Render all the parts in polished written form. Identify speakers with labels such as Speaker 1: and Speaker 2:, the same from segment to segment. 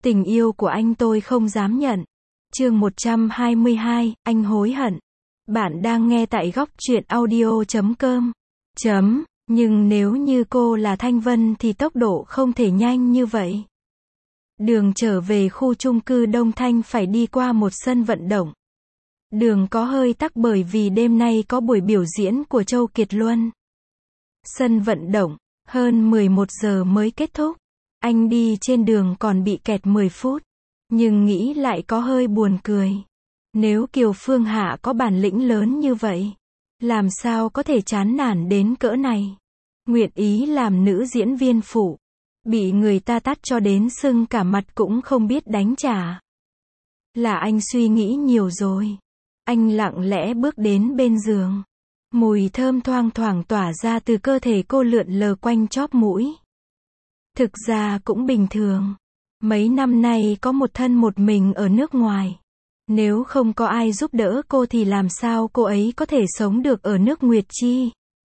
Speaker 1: Tình yêu của anh tôi không dám nhận. Chương 122, anh hối hận. Bạn đang nghe tại góc truyện audio.com. Nhưng nếu như cô là Thanh Vân thì tốc độ không thể nhanh như vậy. Đường trở về khu chung cư Đông Thanh phải đi qua một sân vận động. Đường có hơi tắc bởi vì đêm nay có buổi biểu diễn của Châu Kiệt Luân. Sân vận động, hơn 11 giờ mới kết thúc. Anh đi trên đường còn bị kẹt 10 phút. Nhưng nghĩ lại có hơi buồn cười. Nếu Kiều Phương Hạ có bản lĩnh lớn như vậy, làm sao có thể chán nản đến cỡ này. Nguyện ý làm nữ diễn viên phụ, bị người ta tát cho đến sưng cả mặt cũng không biết đánh trả. Là anh suy nghĩ nhiều rồi. Anh lặng lẽ bước đến bên giường. Mùi thơm thoang thoảng tỏa ra từ cơ thể cô lượn lờ quanh chóp mũi. Thực ra cũng bình thường. Mấy năm nay có một thân một mình ở nước ngoài. Nếu không có ai giúp đỡ cô thì làm sao cô ấy có thể sống được ở nước Nguyệt Chi.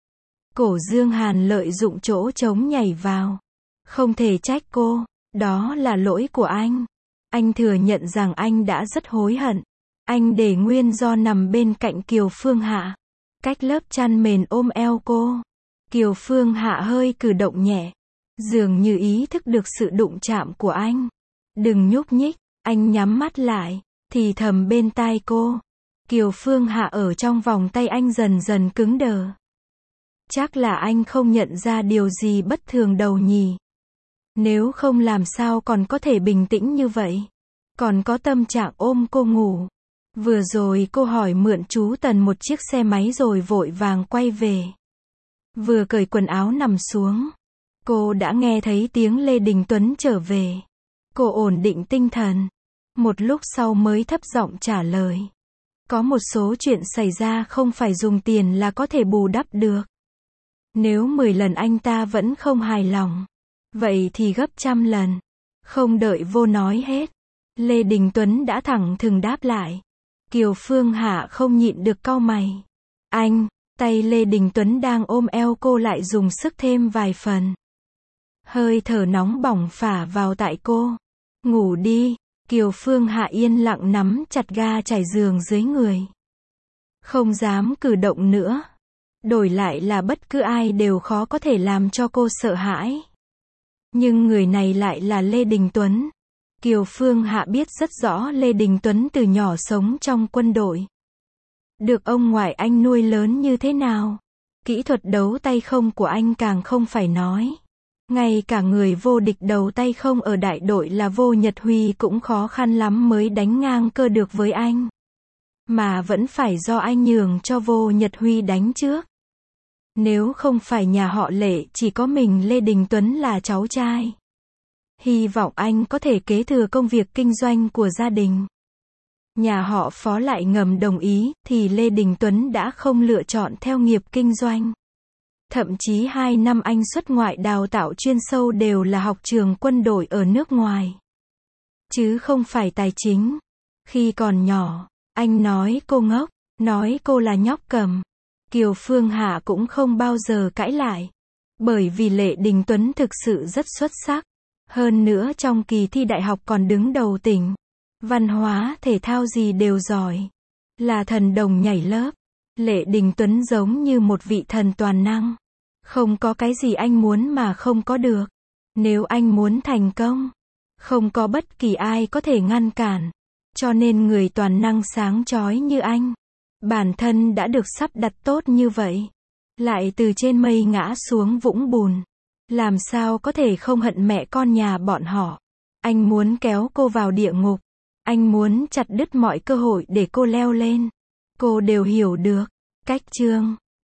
Speaker 1: Cổ Dương Hàn lợi dụng chỗ trống nhảy vào. Không thể trách cô, đó là lỗi của anh. Anh thừa nhận rằng anh đã rất hối hận. Anh để nguyên do nằm bên cạnh Kiều Phương Hạ. Cách lớp chăn mền ôm eo cô. Kiều Phương Hạ hơi cử động nhẹ. Dường như ý thức được sự đụng chạm của anh. Đừng nhúc nhích, anh nhắm mắt lại, thì thầm bên tai cô. Kiều Phương Hạ ở trong vòng tay anh dần dần cứng đờ. Chắc là anh không nhận ra điều gì bất thường đâu nhỉ. Nếu không làm sao còn có thể bình tĩnh như vậy. Còn có tâm trạng ôm cô ngủ. Vừa rồi cô hỏi mượn chú Tần một chiếc xe máy rồi vội vàng quay về. Vừa cởi quần áo nằm xuống, cô đã nghe thấy tiếng Lê Đình Tuấn trở về. Cô ổn định tinh thần. Một lúc sau mới thấp giọng trả lời. Có một số chuyện xảy ra không phải dùng tiền là có thể bù đắp được. Nếu 10 lần anh ta vẫn không hài lòng, vậy thì gấp 100 lần. Không đợi vô nói hết, Lê Đình Tuấn đã thẳng thừng đáp lại. Kiều Phương Hạ không nhịn được cau mày. Anh, tay Lê Đình Tuấn đang ôm eo cô lại dùng sức thêm vài phần. Hơi thở nóng bỏng phả vào tại cô. Ngủ đi. Kiều Phương Hạ yên lặng nắm chặt ga trải giường dưới người. Không dám cử động nữa. Đổi lại là bất cứ ai đều khó có thể làm cho cô sợ hãi. Nhưng người này lại là Lê Đình Tuấn. Kiều Phương Hạ biết rất rõ Lê Đình Tuấn từ nhỏ sống trong quân đội. Được ông ngoại anh nuôi lớn như thế nào. Kỹ thuật đấu tay không của anh càng không phải nói. Ngay cả người vô địch đầu tay không ở đại đội là Vô Nhật Huy cũng khó khăn lắm mới đánh ngang cơ được với anh. Mà vẫn phải do anh nhường cho Vô Nhật Huy đánh trước. Nếu không phải nhà họ Lệ chỉ có mình Lê Đình Tuấn là cháu trai. Hy vọng anh có thể kế thừa công việc kinh doanh của gia đình. Nhà họ Phó lại ngầm đồng ý, thì Lê Đình Tuấn đã không lựa chọn theo nghiệp kinh doanh. Thậm chí 2 năm anh xuất ngoại đào tạo chuyên sâu đều là học trường quân đội ở nước ngoài. Chứ không phải tài chính. Khi còn nhỏ, anh nói cô ngốc, nói cô là nhóc cầm. Kiều Phương Hạ cũng không bao giờ cãi lại. Bởi vì Lê Đình Tuấn thực sự rất xuất sắc. Hơn nữa trong kỳ thi đại học còn đứng đầu tỉnh. Văn hóa, thể thao gì đều giỏi. Là thần đồng nhảy lớp. Lê Đình Tuấn giống như một vị thần toàn năng. Không có cái gì anh muốn mà không có được. Nếu anh muốn thành công, không có bất kỳ ai có thể ngăn cản. Cho nên người toàn năng sáng chói như anh, bản thân đã được sắp đặt tốt như vậy, lại từ trên mây ngã xuống vũng bùn. Làm sao có thể không hận mẹ con nhà bọn họ. Anh muốn kéo cô vào địa ngục. Anh muốn chặt đứt mọi cơ hội để cô leo lên. Cô đều hiểu được. Cách chương